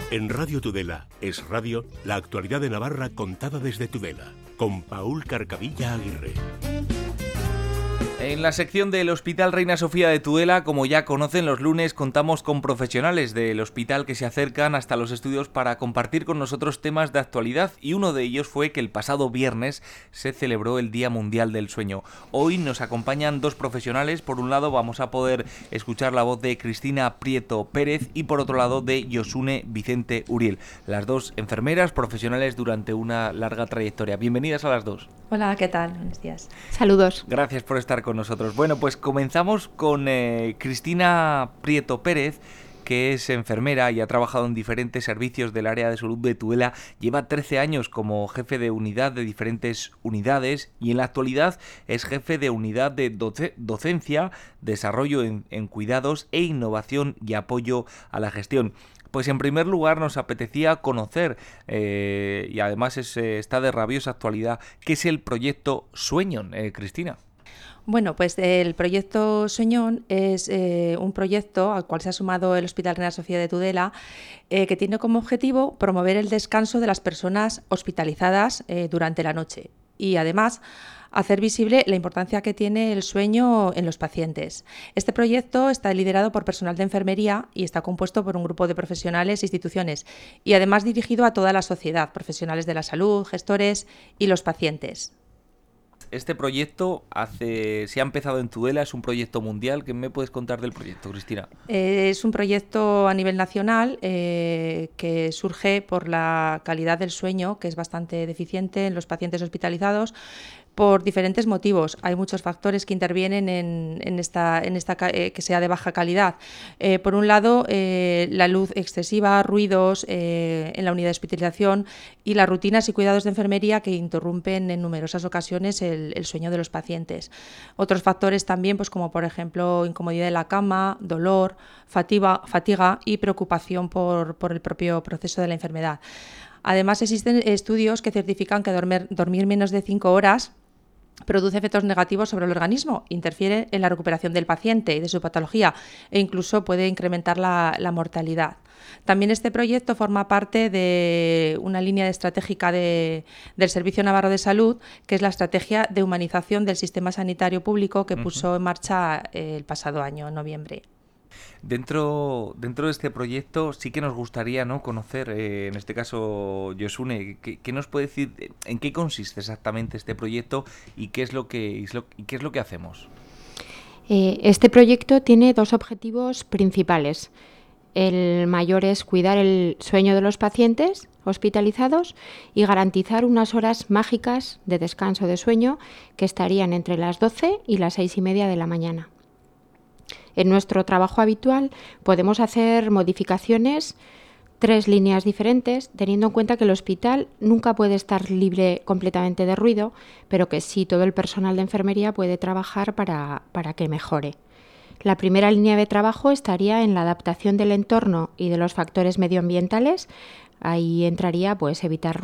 En Radio Tudela es radio, la actualidad de Navarra contada desde Tudela, con Paul Carcavilla Aguirre. En la sección del Hospital Reina Sofía de Tudela, como ya conocen, los lunes contamos con profesionales del hospital que se acercan hasta los estudios para compartir con nosotros temas de actualidad, y uno de ellos fue que el pasado viernes se celebró el Día Mundial del Sueño. Hoy nos acompañan dos profesionales. Por un lado vamos a poder escuchar la voz de Cristina Prieto Pérez y por otro lado de Josune Vicente Uriel, las dos enfermeras profesionales durante una larga trayectoria. Bienvenidas a las dos. Hola, ¿qué tal? Buenos días. Saludos. Gracias por estar con nosotros. Bueno, pues comenzamos con Cristina Prieto Pérez, que es enfermera y ha trabajado en diferentes servicios del área de salud de Tudela. Lleva 13 años como jefe de unidad de diferentes unidades y en la actualidad es jefe de unidad de docencia, desarrollo en cuidados e innovación y apoyo a la gestión. Pues en primer lugar nos apetecía conocer, y además está de rabiosa actualidad, ¿qué es el proyecto Sueñon, Cristina? Bueno, pues el proyecto Sueñon es un proyecto al cual se ha sumado el Hospital Reina Sofía de Tudela, que tiene como objetivo promover el descanso de las personas hospitalizadas durante la noche y además hacer visible la importancia que tiene el sueño en los pacientes. Este proyecto está liderado por personal de enfermería y está compuesto por un grupo de profesionales e instituciones y además dirigido a toda la sociedad, profesionales de la salud, gestores y los pacientes. Este proyecto se ha empezado en Tudela, es un proyecto mundial. ¿Qué me puedes contar del proyecto, Cristina? Es un proyecto a nivel nacional que surge por la calidad del sueño, que es bastante deficiente en los pacientes hospitalizados, por diferentes motivos. Hay muchos factores que intervienen en esta que sea de baja calidad. Por un lado, la luz excesiva, ruidos en la unidad de hospitalización y las rutinas y cuidados de enfermería que interrumpen en numerosas ocasiones el sueño de los pacientes. Otros factores también, pues como por ejemplo incomodidad de la cama, dolor, fatiga y preocupación por el propio proceso de la enfermedad. Además, existen estudios que certifican que dormir menos de 5 horas produce efectos negativos sobre el organismo, interfiere en la recuperación del paciente y de su patología e incluso puede incrementar la mortalidad. También este proyecto forma parte de una línea estratégica del Servicio Navarro de Salud, que es la estrategia de humanización del sistema sanitario público que puso en marcha el pasado año, en noviembre. Dentro de este proyecto sí que nos gustaría, ¿no?, conocer, en este caso, Josune, ¿qué nos puede decir en qué consiste exactamente este proyecto y qué es lo que hacemos? Este proyecto tiene dos objetivos principales. El mayor es cuidar el sueño de los pacientes hospitalizados y garantizar unas horas mágicas de descanso de sueño que estarían entre las 12 y las 6:30 de la mañana. En nuestro trabajo habitual podemos hacer modificaciones, 3 líneas diferentes, teniendo en cuenta que el hospital nunca puede estar libre completamente de ruido, pero que sí todo el personal de enfermería puede trabajar para que mejore. La primera línea de trabajo estaría en la adaptación del entorno y de los factores medioambientales. Ahí entraría pues evitar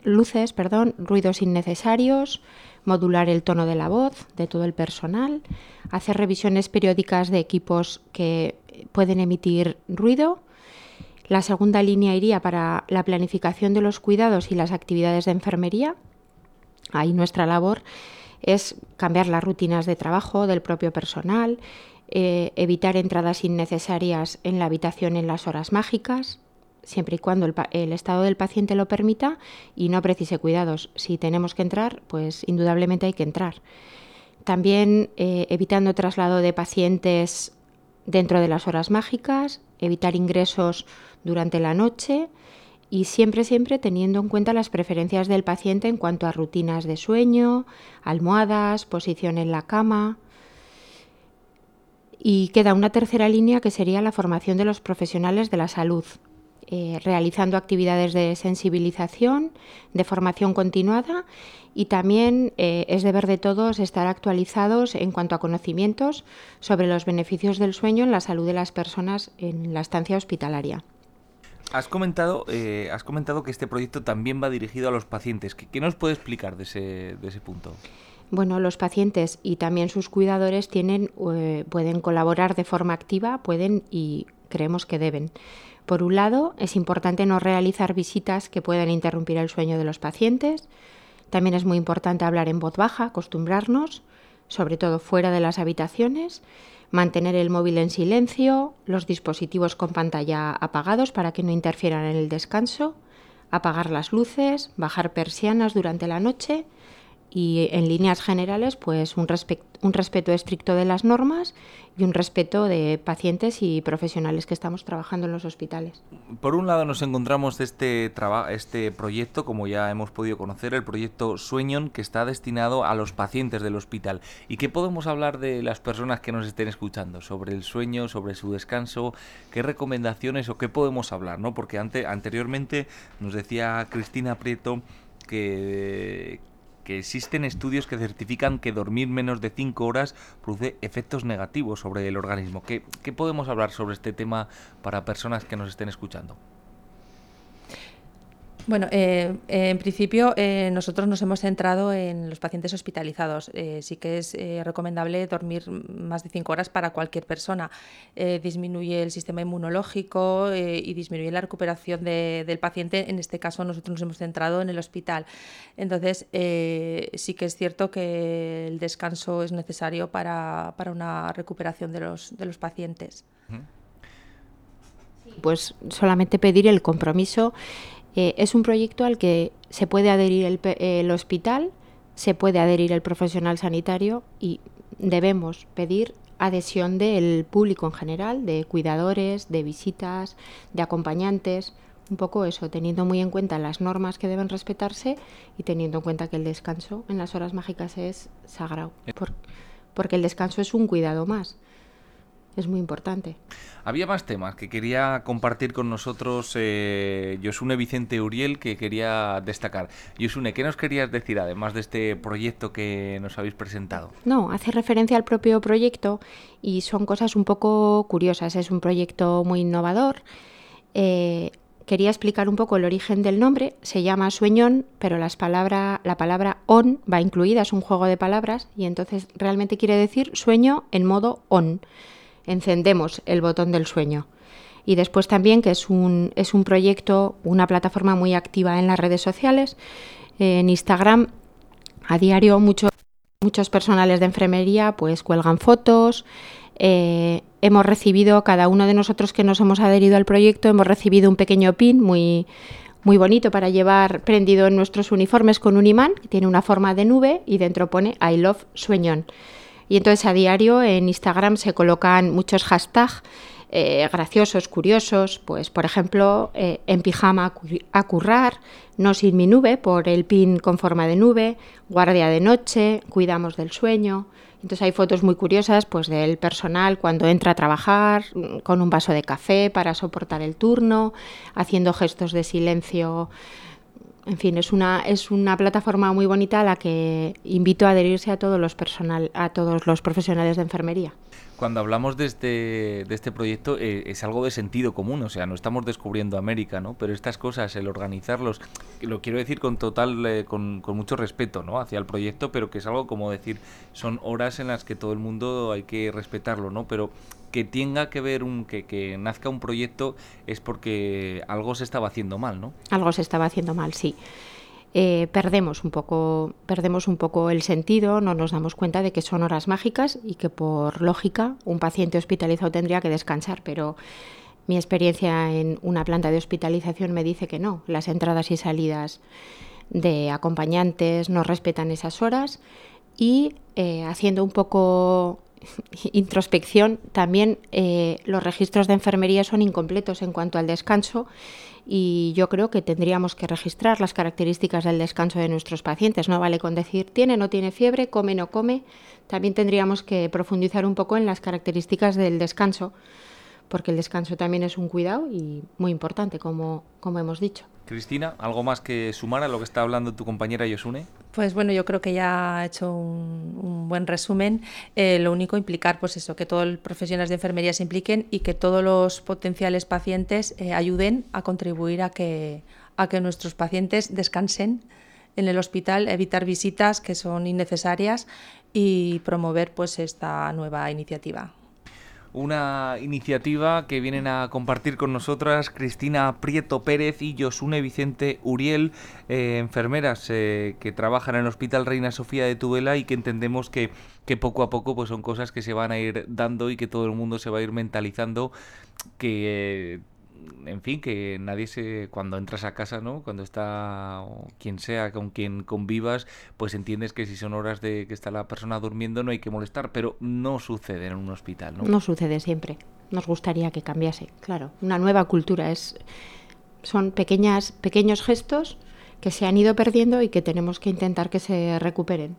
ruidos innecesarios, modular el tono de la voz de todo el personal, hacer revisiones periódicas de equipos que pueden emitir ruido. La segunda línea iría para la planificación de los cuidados y las actividades de enfermería. Ahí nuestra labor es cambiar las rutinas de trabajo del propio personal, evitar entradas innecesarias en la habitación en las horas mágicas, siempre y cuando el estado del paciente lo permita y no precise cuidados. Si tenemos que entrar, pues indudablemente hay que entrar. También evitando traslado de pacientes dentro de las horas mágicas, evitar ingresos durante la noche y siempre teniendo en cuenta las preferencias del paciente en cuanto a rutinas de sueño, almohadas, posición en la cama. Y queda una tercera línea que sería la formación de los profesionales de la salud, realizando actividades de sensibilización, de formación continuada y también es deber de todos estar actualizados en cuanto a conocimientos sobre los beneficios del sueño en la salud de las personas en la estancia hospitalaria. Has comentado que este proyecto también va dirigido a los pacientes. ¿Qué nos puede explicar de ese punto? Bueno, los pacientes y también sus cuidadores pueden colaborar de forma activa, pueden y creemos que deben. Por un lado, es importante no realizar visitas que puedan interrumpir el sueño de los pacientes. También es muy importante hablar en voz baja, acostumbrarnos, sobre todo fuera de las habitaciones, mantener el móvil en silencio, los dispositivos con pantalla apagados para que no interfieran en el descanso, apagar las luces, bajar persianas durante la noche y, en líneas generales, pues un respeto estricto de las normas y un respeto de pacientes y profesionales que estamos trabajando en los hospitales. Por un lado nos encontramos este proyecto, como ya hemos podido conocer, el proyecto Sueñon, que está destinado a los pacientes del hospital. ¿Y qué podemos hablar de las personas que nos estén escuchando sobre el sueño, sobre su descanso? ¿Qué recomendaciones o qué podemos hablar, ¿no? Porque anteriormente nos decía Cristina Prieto que existen estudios que certifican que dormir menos de 5 horas produce efectos negativos sobre el organismo. ¿Qué podemos hablar sobre este tema para personas que nos estén escuchando? Bueno, en principio nosotros nos hemos centrado en los pacientes hospitalizados. Sí que es recomendable dormir más de 5 horas para cualquier persona. Disminuye el sistema inmunológico y disminuye la recuperación del paciente. En este caso nosotros nos hemos centrado en el hospital. Entonces sí que es cierto que el descanso es necesario para una recuperación de los pacientes. Pues solamente pedir el compromiso. Es un proyecto al que se puede adherir el hospital, se puede adherir el profesional sanitario y debemos pedir adhesión del público en general, de cuidadores, de visitas, de acompañantes, un poco eso, teniendo muy en cuenta las normas que deben respetarse y teniendo en cuenta que el descanso en las horas mágicas es sagrado, porque el descanso es un cuidado más. Es muy importante. Había más temas que quería compartir con nosotros Josune Vicente Uriel, que quería destacar. Josune, ¿qué nos querías decir además de este proyecto que nos habéis presentado? No, hace referencia al propio proyecto y son cosas un poco curiosas. Es un proyecto muy innovador. Quería explicar un poco el origen del nombre. Se llama Sueñon, pero la palabra on va incluida, es un juego de palabras y entonces realmente quiere decir sueño en modo on. Encendemos el botón del sueño. Y después también que es un proyecto, una plataforma muy activa en las redes sociales. En Instagram, a diario, muchos personales de enfermería pues cuelgan fotos. Hemos recibido, cada uno de nosotros que nos hemos adherido al proyecto, hemos recibido un pequeño pin muy bonito para llevar prendido en nuestros uniformes con un imán, que tiene una forma de nube y dentro pone I love Sueñon. Y entonces a diario en Instagram se colocan muchos hashtags graciosos, curiosos, pues por ejemplo, en pijama a currar, no sin mi nube, por el pin con forma de nube, guardia de noche, cuidamos del sueño. Entonces hay fotos muy curiosas pues del personal cuando entra a trabajar, con un vaso de café para soportar el turno, haciendo gestos de silencio. En fin, es una plataforma muy bonita a la que invito a adherirse a todos los profesionales de enfermería. Cuando hablamos de este proyecto es algo de sentido común, o sea, no estamos descubriendo América, ¿no? Pero estas cosas, el organizarlos, lo quiero decir con mucho respeto, ¿no? Hacia el proyecto, pero que es algo como decir, son horas en las que todo el mundo hay que respetarlo, ¿no? Pero que tenga que ver que nazca un proyecto es porque algo se estaba haciendo mal, ¿no? Algo se estaba haciendo mal, sí. Perdemos un poco el sentido, no nos damos cuenta de que son horas mágicas y que por lógica un paciente hospitalizado tendría que descansar, pero mi experiencia en una planta de hospitalización me dice que no, las entradas y salidas de acompañantes no respetan esas horas y haciendo un poco introspección también los registros de enfermería son incompletos en cuanto al descanso. Y yo creo que tendríamos que registrar las características del descanso de nuestros pacientes. No vale con decir tiene o no tiene fiebre, come o no come. También tendríamos que profundizar un poco en las características del descanso, porque el descanso también es un cuidado y muy importante, como hemos dicho. Cristina, ¿algo más que sumar a lo que está hablando tu compañera Josune? Pues bueno, yo creo que ya ha hecho un buen resumen. Lo único, implicar pues eso, que todos los profesionales de enfermería se impliquen y que todos los potenciales pacientes ayuden a contribuir a que nuestros pacientes descansen en el hospital, evitar visitas que son innecesarias y promover pues esta nueva iniciativa. Una iniciativa que vienen a compartir con nosotras Cristina Prieto Pérez y Josune Vicente Uriel, enfermeras que trabajan en el Hospital Reina Sofía de Tudela y que entendemos que poco a poco pues son cosas que se van a ir dando y que todo el mundo se va a ir mentalizando, que en fin, que nadie cuando entras a casa, ¿no? Cuando está quien sea con quien convivas, pues entiendes que si son horas de que está la persona durmiendo no hay que molestar, pero no sucede en un hospital, ¿no? No sucede siempre. Nos gustaría que cambiase, claro. Una nueva cultura son pequeños gestos que se han ido perdiendo y que tenemos que intentar que se recuperen.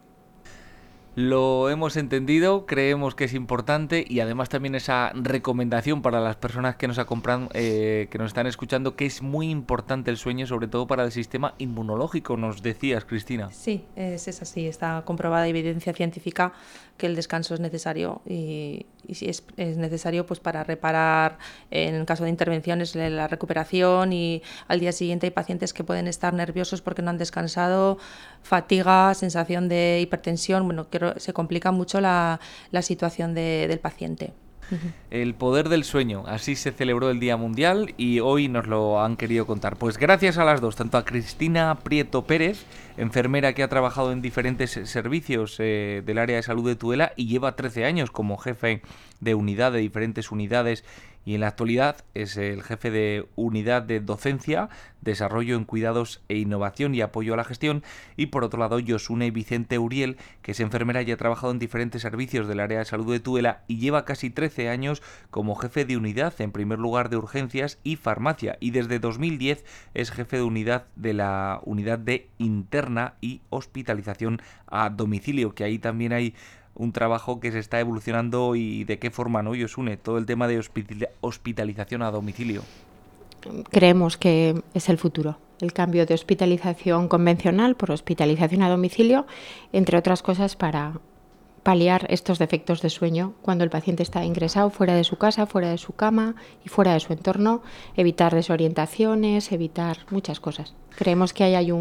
Lo hemos entendido, creemos que es importante y además también esa recomendación para las personas que nos que nos están escuchando, que es muy importante el sueño, sobre todo para el sistema inmunológico, nos decías, Cristina. Sí, es así, está comprobada evidencia científica que el descanso es necesario y si es necesario pues para reparar, en el caso de intervenciones, la recuperación, y al día siguiente hay pacientes que pueden estar nerviosos porque no han descansado, fatiga, sensación de hipertensión, bueno, se complica mucho la situación del paciente. El poder del sueño, así se celebró el Día Mundial y hoy nos lo han querido contar. Pues gracias a las dos, tanto a Cristina Prieto Pérez, enfermera que ha trabajado en diferentes servicios del área de salud de Tudela y lleva 13 años como jefe de unidad de diferentes unidades, y en la actualidad es el jefe de unidad de docencia, desarrollo en cuidados e innovación y apoyo a la gestión. Y por otro lado, Josune Vicente Uriel, que es enfermera y ha trabajado en diferentes servicios del área de salud de Tudela y lleva casi 13 años como jefe de unidad, en primer lugar de urgencias y farmacia, y desde 2010 es jefe de unidad de la unidad de interna y hospitalización a domicilio, que ahí también hay un trabajo que se está evolucionando. ¿Y de qué forma, no, Josune? Todo el tema de hospitalización a domicilio. Creemos que es el futuro, el cambio de hospitalización convencional por hospitalización a domicilio, entre otras cosas para paliar estos defectos de sueño cuando el paciente está ingresado fuera de su casa, fuera de su cama y fuera de su entorno, evitar desorientaciones, evitar muchas cosas. Creemos que ahí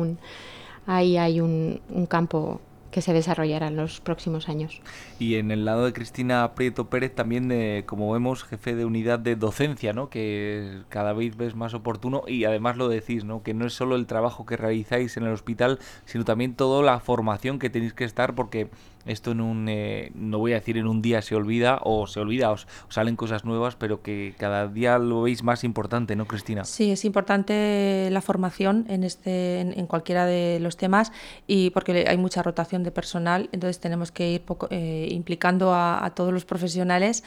hay un campo que se desarrollará en los próximos años. Y en el lado de Cristina Prieto Pérez también, como vemos, jefe de unidad de docencia, ¿no? Que cada vez ves más oportuno, y además lo decís, ¿no? Que no es solo el trabajo que realizáis en el hospital, sino también toda la formación que tenéis que estar, porque esto no voy a decir en un día se olvida, os salen cosas nuevas, pero que cada día lo veis más importante, ¿no, Cristina? Sí, es importante la formación en cualquiera de los temas, y porque hay mucha rotación de personal, entonces tenemos que ir implicando a todos los profesionales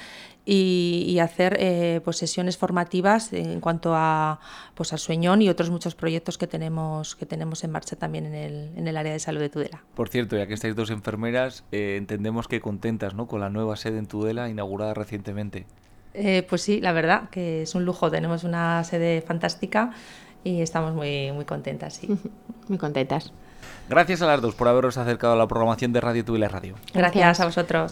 y hacer pues sesiones formativas en cuanto a pues al sueñón y otros muchos proyectos que tenemos en marcha también en el área de salud de Tudela. Por cierto, ya que estáis dos enfermeras, entendemos que contentas, ¿no?, con la nueva sede en Tudela inaugurada recientemente. Pues sí, la verdad que es un lujo, tenemos una sede fantástica y estamos muy, muy contentas, sí. Muy contentas. Gracias a las dos por haberos acercado a la programación de Radio Tudela Radio. Gracias a vosotros.